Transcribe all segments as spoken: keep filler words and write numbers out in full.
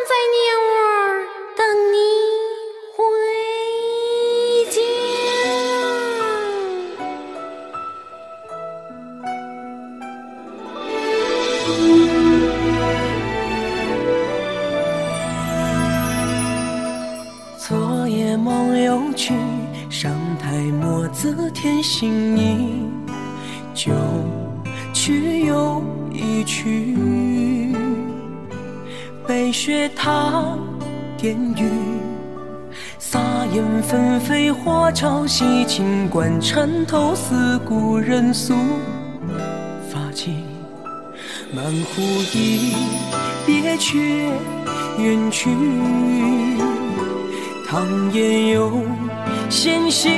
在鸟儿等你回家。昨夜梦又去，上台墨字添新意，旧曲又一曲，北雪踏点雨，洒烟纷飞花朝夕，清官缠头似故人诉发髻，满湖一别却远去，唐烟又显新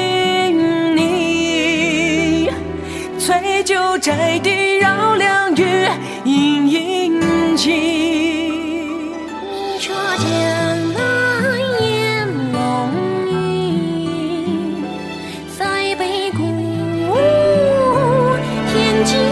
泥，翠酒摘地绕梁雨，隐隐起。 你说江南烟笼雨，塞北鼓舞天际，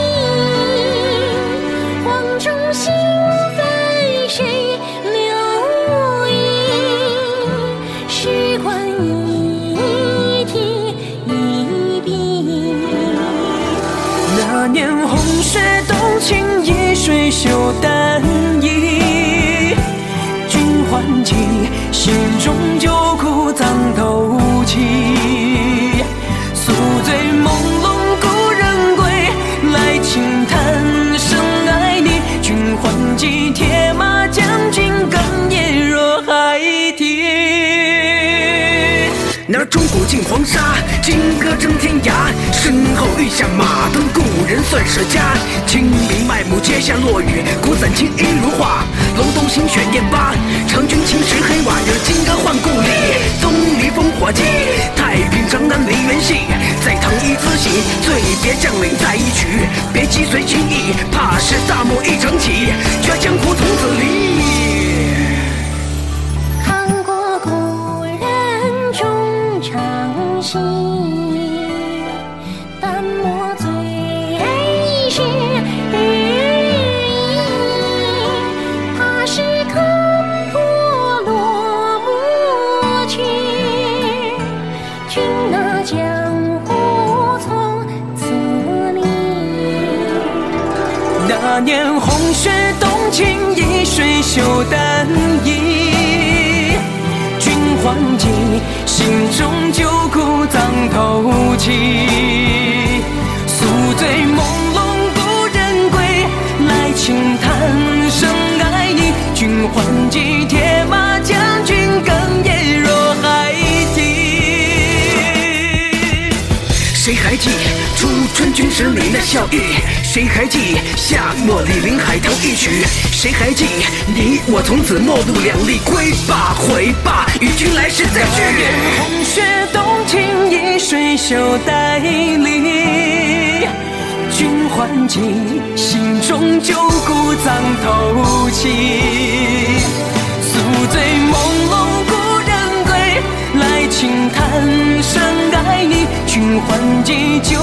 黄中心飞谁留意？时光一提一笔。 那年红雪冬青，一水袖单衣，君还记，心中旧苦藏透气。宿醉朦胧故人归，来轻叹生爱你。君还记，铁马将军哽咽若孩提。 那钟鼓尽黄沙，金戈征天涯。身后欲下马灯，故人算是家。清明麦木阶下落雨，古伞青衣如画。楼东新选燕八，长君青石黑瓦，惹金戈换故里。东篱烽火记，太平城南梨园戏。在堂一自喜，醉别将领在一曲。别击随心意，怕是大幕一整起，绝江湖从此离。 看过故人中长戏，淡墨最是日意，怕是看破落幕去，君那江湖从此离。 那年红雪冬青，一水袖单衣，君还记，心中旧苦藏透气。宿醉朦胧故人归，来轻叹生爱你。君还记，铁马将军哽咽若孩提。 谁还记初春君时你那笑意？谁还记夏末里临海棠一曲？谁还记你我从此陌路两立？归吧回吧，与君来世再聚。 红雪冬青，一水袖带离，君还记，心中旧故藏透气。宿醉朦胧故人归，来轻叹生爱你。君还记。